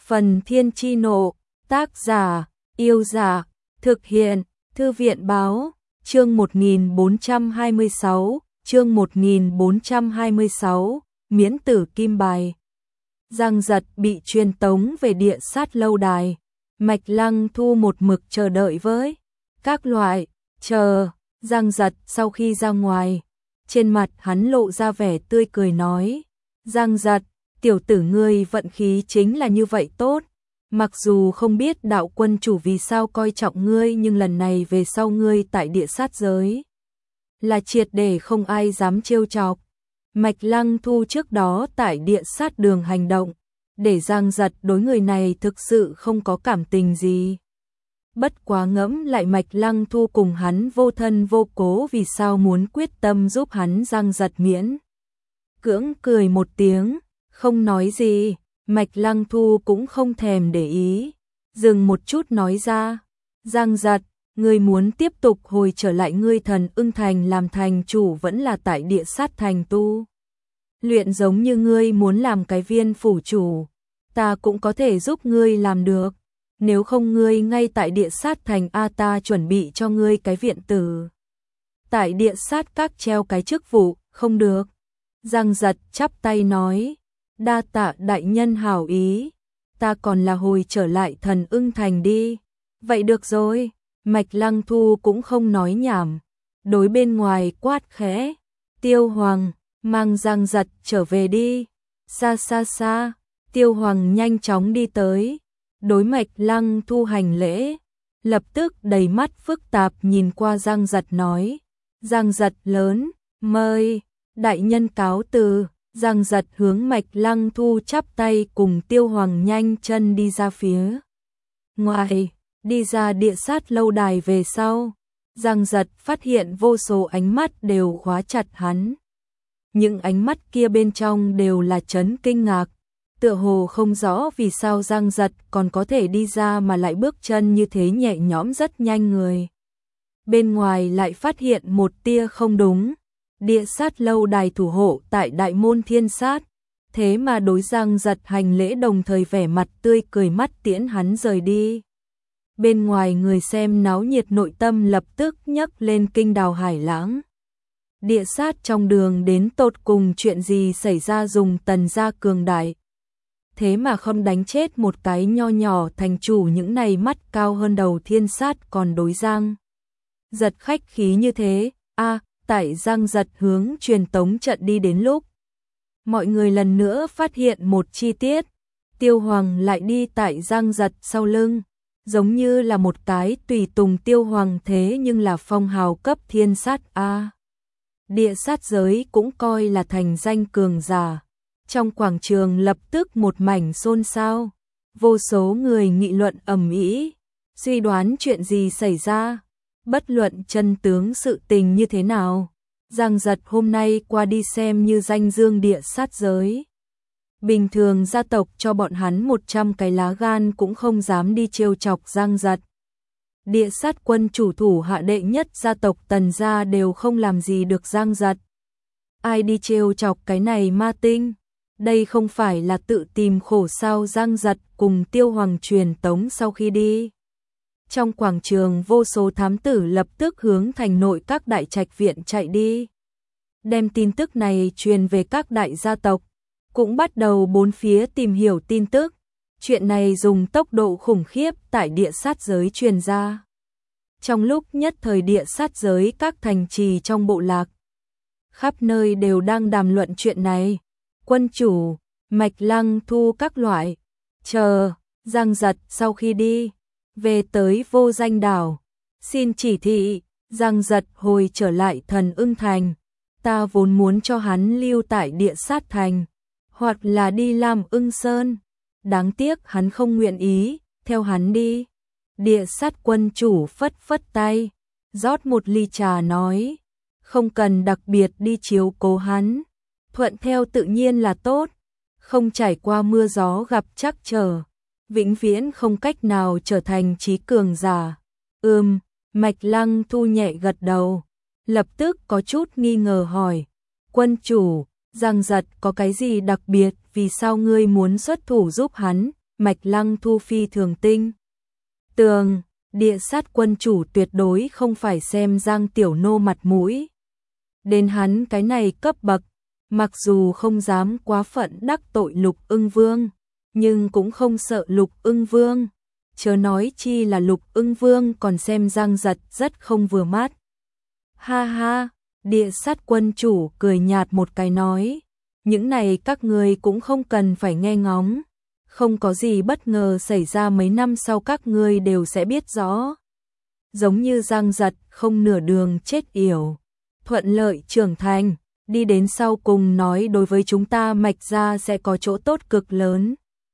Phần Thiên Chi Nộ, tác giả, Yêu Dạ, thực hiện, Thư viện Báo, chương 1426, miễn tử kim bài. Giang Giật bị truyền tống về địa sát lâu đài, Mạch Lăng Thu một mực chờ đợi với các loại, Giang Giật sau khi ra ngoài, trên mặt hắn lộ ra vẻ tươi cười nói, Giang Giật, tiểu tử ngươi vận khí chính là như vậy tốt, mặc dù không biết đạo quân chủ vì sao coi trọng ngươi nhưng lần này về sau ngươi tại địa sát giới là triệt để không ai dám trêu chọc. Mạch Lăng Thu trước đó tại địa sát đường hành động, để Giang Giật đối người này thực sự không có cảm tình gì. Bất quá ngẫm lại Mạch Lăng Thu cùng hắn vô thân vô cố vì sao muốn quyết tâm giúp hắn, Giang Giật miễn cưỡng cười một tiếng, không nói gì. Mạch Lăng Thu cũng không thèm để ý, dừng một chút nói ra, Giang Giật, ngươi muốn tiếp tục hồi trở lại ngươi Thần Ưng Thành làm thành chủ vẫn là tại địa sát thành tu luyện giống như ngươi muốn làm cái viên phủ chủ, ta cũng có thể giúp ngươi làm được, nếu không ngươi ngay tại địa sát thành ta chuẩn bị cho ngươi cái viện tử. Tại địa sát các treo cái chức vụ, không được. Giang Giật chắp tay nói, đa tạ đại nhân hảo ý, ta còn là hồi trở lại Thần Ưng Thành đi. Vậy được rồi, Mạch Lăng Thu cũng không nói nhảm, đối bên ngoài quát khẽ, Tiêu Hoàng, mang Giang Giật trở về đi. Xa, Tiêu Hoàng nhanh chóng đi tới, đối Mạch Lăng Thu hành lễ, lập tức đầy mắt phức tạp nhìn qua Giang Giật nói, Giang Giật lớn, mời, đại nhân cáo từ. Giang Giật hướng Mạch Lăng Thu chắp tay cùng Tiêu Hoàng nhanh chân đi ra phía ngoài, đi ra địa sát lâu đài về sau. Giang Giật phát hiện vô số ánh mắt đều khóa chặt hắn. Những ánh mắt kia bên trong đều là chấn kinh ngạc, tựa hồ không rõ vì sao Giang Giật còn có thể đi ra mà lại bước chân như thế nhẹ nhõm rất nhanh người. Bên ngoài lại phát hiện một tia không đúng. Địa sát lâu đài thủ hộ tại đại môn thiên sát, thế mà đối Giang Giật hành lễ đồng thời vẻ mặt tươi cười mắt tiễn hắn rời đi. Bên ngoài người xem náo nhiệt nội tâm lập tức nhấc lên kinh đào hải lãng. Địa sát trong đường đến tột cùng chuyện gì xảy ra, dùng Tần gia cường đại, thế mà không đánh chết một cái nho nhỏ thành chủ, những này mắt cao hơn đầu thiên sát còn đối Giang Giật khách khí như thế. Tại Giang Giật hướng truyền tống trận đi đến lúc, mọi người lần nữa phát hiện một chi tiết, Tiêu Hoàng lại đi tại Giang Giật sau lưng, giống như là một cái tùy tùng Tiêu Hoàng, thế nhưng là phong hào cấp thiên sát địa sát giới cũng coi là thành danh cường giả. Trong quảng trường lập tức một mảnh xôn xao, vô số người nghị luận ầm ĩ, suy đoán chuyện gì xảy ra. Bất luận chân tướng sự tình như thế nào, Giang Giật hôm nay qua đi xem như danh dương địa sát giới. Bình thường gia tộc cho bọn hắn 100 cái lá gan cũng không dám đi trêu chọc Giang Giật. Địa sát quân chủ thủ hạ đệ nhất gia tộc Tần gia đều không làm gì được Giang Giật. Ai đi trêu chọc cái này ma tinh? Đây không phải là tự tìm khổ sao? Giang Giật cùng Tiêu Hoàng truyền tống sau khi đi, trong quảng trường vô số thám tử lập tức hướng thành nội các đại trạch viện chạy đi, đem tin tức này truyền về các đại gia tộc, cũng bắt đầu bốn phía tìm hiểu tin tức. Chuyện này dùng tốc độ khủng khiếp tại địa sát giới truyền ra. Trong lúc nhất thời địa sát giới các thành trì trong bộ lạc, khắp nơi đều đang đàm luận chuyện này. Quân chủ, Mạch Lăng Thu các loại, Giang Giật sau khi đi về tới Vô Danh đảo, xin chỉ thị, Giang Giật hồi trở lại Thần Ưng Thành, ta vốn muốn cho hắn lưu tại địa sát thành, hoặc là đi Lam Ưng Sơn, đáng tiếc hắn không nguyện ý, theo hắn đi. Địa sát quân chủ phất phất tay, rót một ly trà nói, không cần đặc biệt đi chiếu cố hắn, thuận theo tự nhiên là tốt, không trải qua mưa gió gặp trắc trở, vĩnh viễn không cách nào trở thành trí cường giả. Mạch Lăng Thu nhẹ gật đầu, lập tức có chút nghi ngờ hỏi, quân chủ, Giang Giật có cái gì đặc biệt, vì sao ngươi muốn xuất thủ giúp hắn? Mạch Lăng Thu phi thường tinh tường, Địa Sát quân chủ tuyệt đối không phải xem Giang Tiểu Nô mặt mũi. Đến hắn cái này cấp bậc, mặc dù không dám quá phận đắc tội Lục Ưng Vương, nhưng cũng không sợ Lục Ưng Vương, chớ nói chi là Lục Ưng Vương còn xem Giang Giật rất không vừa mắt. Ha ha, Địa Sát quân chủ cười nhạt một cái nói, những này các ngươi cũng không cần phải nghe ngóng, không có gì bất ngờ xảy ra mấy năm sau các ngươi đều sẽ biết rõ. Giống như Giang Giật không nửa đường chết yểu, thuận lợi trưởng thành, đi đến sau cùng nói đối với chúng ta Mạch gia sẽ có chỗ tốt cực lớn.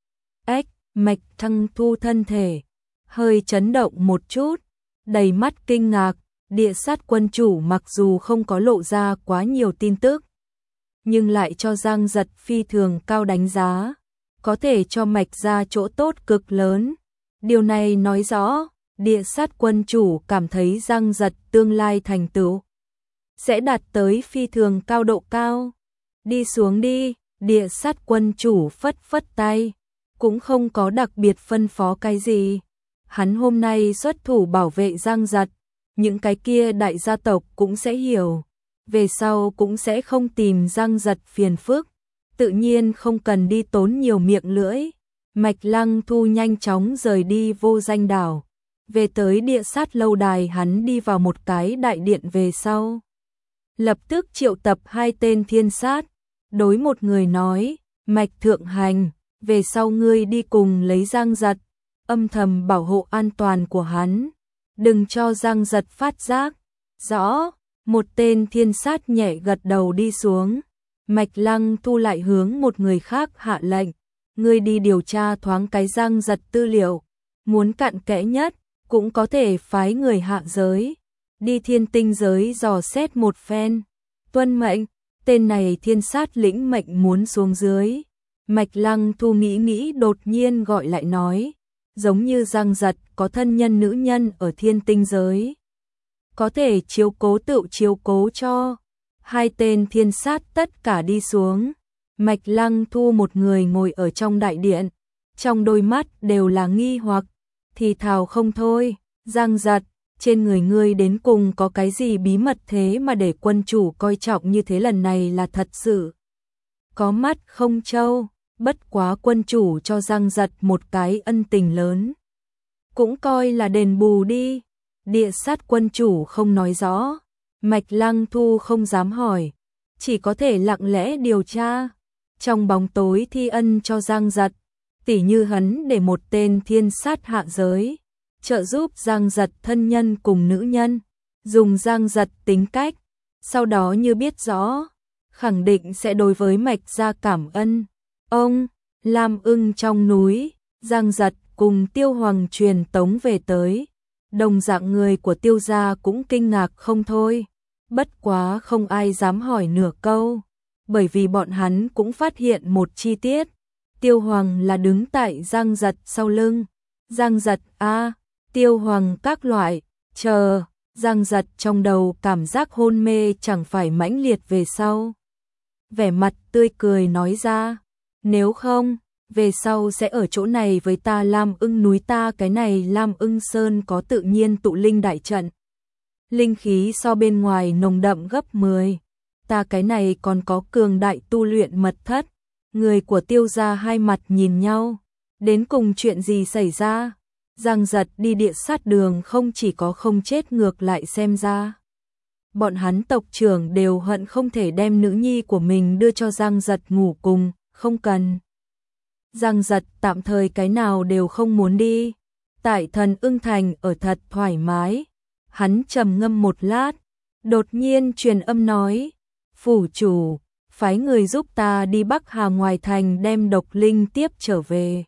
Mạch Thăng Thu thân thể hơi chấn động một chút, đầy mắt kinh ngạc. Địa Sát quân chủ mặc dù không có lộ ra quá nhiều tin tức, nhưng lại cho Giang Giật phi thường cao đánh giá, có thể cho Mạch gia chỗ tốt cực lớn. Điều này nói rõ, Địa Sát quân chủ cảm thấy Giang Giật tương lai thành tựu sẽ đạt tới phi thường cao độ cao. Đi xuống đi, Địa Sát quân chủ phất phất tay, cũng không có đặc biệt phân phó cái gì. Hắn hôm nay xuất thủ bảo vệ Giang Giật, những cái kia đại gia tộc cũng sẽ hiểu, về sau cũng sẽ không tìm Giang Giật phiền phức, tự nhiên không cần đi tốn nhiều miệng lưỡi. Mạch Lăng Thu nhanh chóng rời đi Vô Danh đảo, về tới Địa Sát lâu đài. Hắn đi vào một cái đại điện về sau, lập tức triệu tập 2 tên thiên sát, đối một người nói, Mạch Thượng Hành, về sau ngươi đi cùng lấy Giang Giật, âm thầm bảo hộ an toàn của hắn, đừng cho Giang Giật phát giác. Rõ. Một tên thiên sát nhẹ gật đầu đi xuống. Mạch Lăng Thu lại hướng một người khác hạ lệnh, ngươi đi điều tra thoáng cái Giang Giật tư liệu, muốn cặn kẽ nhất cũng có thể phái người hạ giới, đi thiên tinh giới dò xét một phen. Tuân mệnh. Tên này thiên sát lĩnh mệnh muốn xuống dưới. Mạch Lăng Thu nghĩ đột nhiên gọi lại nói, giống như Giang Giật có thân nhân nữ nhân ở thiên tinh giới, có thể chiếu cố tự chiếu cố cho. 2 tên thiên sát tất cả đi xuống. Mạch Lăng Thu một người ngồi ở trong đại điện, trong đôi mắt đều là nghi hoặc, thì thào không thôi. Giang Giật, trên người ngươi đến cùng có cái gì bí mật thế mà để quân chủ coi trọng như thế? Lần này là thật sự có mắt không trâu. Bất quá quân chủ cho Giang Giật một cái ân tình lớn, cũng coi là đền bù đi. Địa Sát quân chủ không nói rõ, Mạch Lăng Thu không dám hỏi, chỉ có thể lặng lẽ điều tra, trong bóng tối thi ân cho Giang Giật, tỉ như hắn để một tên thiên sát hạ giới, trợ giúp Giang Giật thân nhân cùng nữ nhân, dùng Giang Giật tính cách, sau đó như biết rõ, khẳng định sẽ đối với Mạch gia cảm ân. Ông, Lam Ưng trong núi, Giang Giật cùng Tiêu Hoàng truyền tống về tới, đồng dạng người của Tiêu gia cũng kinh ngạc không thôi, bất quá không ai dám hỏi nửa câu, bởi vì bọn hắn cũng phát hiện một chi tiết, Tiêu Hoàng là đứng tại Giang Giật sau lưng. Giang Giật Tiêu Hoàng các loại, chờ. Giang Giật trong đầu cảm giác hôn mê chẳng phải mãnh liệt về sau, vẻ mặt tươi cười nói ra, nếu không, về sau sẽ ở chỗ này với ta. Lam Ưng núi ta cái này Lam Ưng Sơn có tự nhiên tụ linh đại trận, linh khí so bên ngoài nồng đậm gấp 10, ta cái này còn có cường đại tu luyện mật thất. Người của Tiêu gia hai mặt nhìn nhau, đến cùng chuyện gì xảy ra? Giang Giật đi Địa Sát đường không chỉ có không chết, ngược lại xem ra bọn hắn tộc trưởng đều hận không thể đem nữ nhi của mình đưa cho Giang Giật ngủ cùng, không cần. Giang Giật tạm thời cái nào đều không muốn đi, tại Thần Ưng Thành ở thật thoải mái. Hắn trầm ngâm một lát, đột nhiên truyền âm nói, phủ chủ, phái người giúp ta đi Bắc Hà ngoài thành đem độc linh tiếp trở về.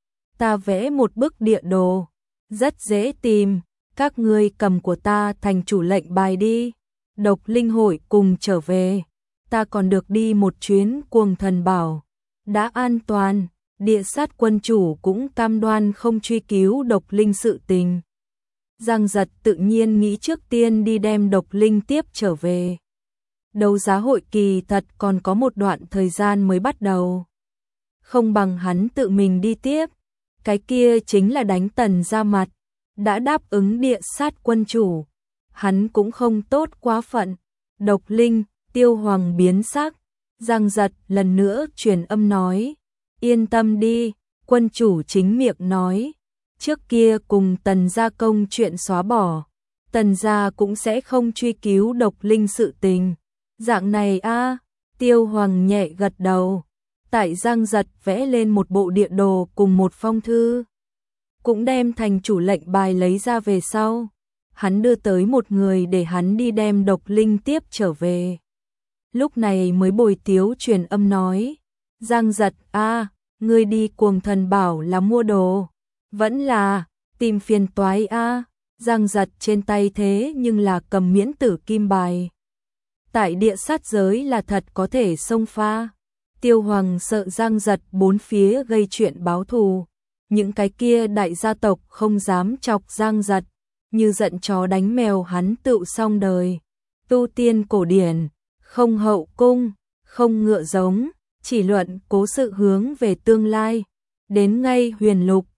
Ta vẽ một bức địa đồ, rất dễ tìm, các ngươi cầm của ta thành chủ lệnh bài đi. Độc linh hội cùng trở về, ta còn được đi một chuyến Cuồng Thần Bảo, đã an toàn. Địa Sát quân chủ cũng cam đoan không truy cứu độc linh sự tình. Giang Giật tự nhiên nghĩ trước tiên đi đem độc linh tiếp trở về. Đấu giá hội kỳ thật còn có một đoạn thời gian mới bắt đầu, không bằng hắn tự mình đi tiếp. cái kia chính là đánh Tần ra mặt, đã đáp ứng địa sát quân chủ, hắn cũng không tốt quá phận. Độc Linh, Tiêu Hoàng biến sắc, Giang Giật lần nữa truyền âm nói, yên tâm đi, quân chủ chính miệng nói, trước kia cùng Tần gia công chuyện xóa bỏ, Tần gia cũng sẽ không truy cứu Độc Linh sự tình. Dạng này a, Tiêu Hoàng nhẹ gật đầu. Tại Giang Giật vẽ lên một bộ địa đồ cùng một phong thư, cũng đem thành chủ lệnh bài lấy ra về sau, hắn đưa tới một người để hắn đi đem Độc Linh tiếp trở về. Lúc này mới Bồi Tiếu truyền âm nói, Giang Giật a, ngươi đi Cuồng Thần Bảo là mua đồ, vẫn là tìm phiền toái a. Giang Giật trên tay thế nhưng là cầm miễn tử kim bài, tại địa sát giới là thật có thể xông pha. Tiêu Hoàng sợ Giang Giật bốn phía gây chuyện báo thù, những cái kia đại gia tộc không dám chọc Giang Giật, như giận chó đánh mèo hắn tựu xong đời. Tu tiên cổ điển, không hậu cung, không ngựa giống, chỉ luận cố sự hướng về tương lai. Đến ngay huyền lục,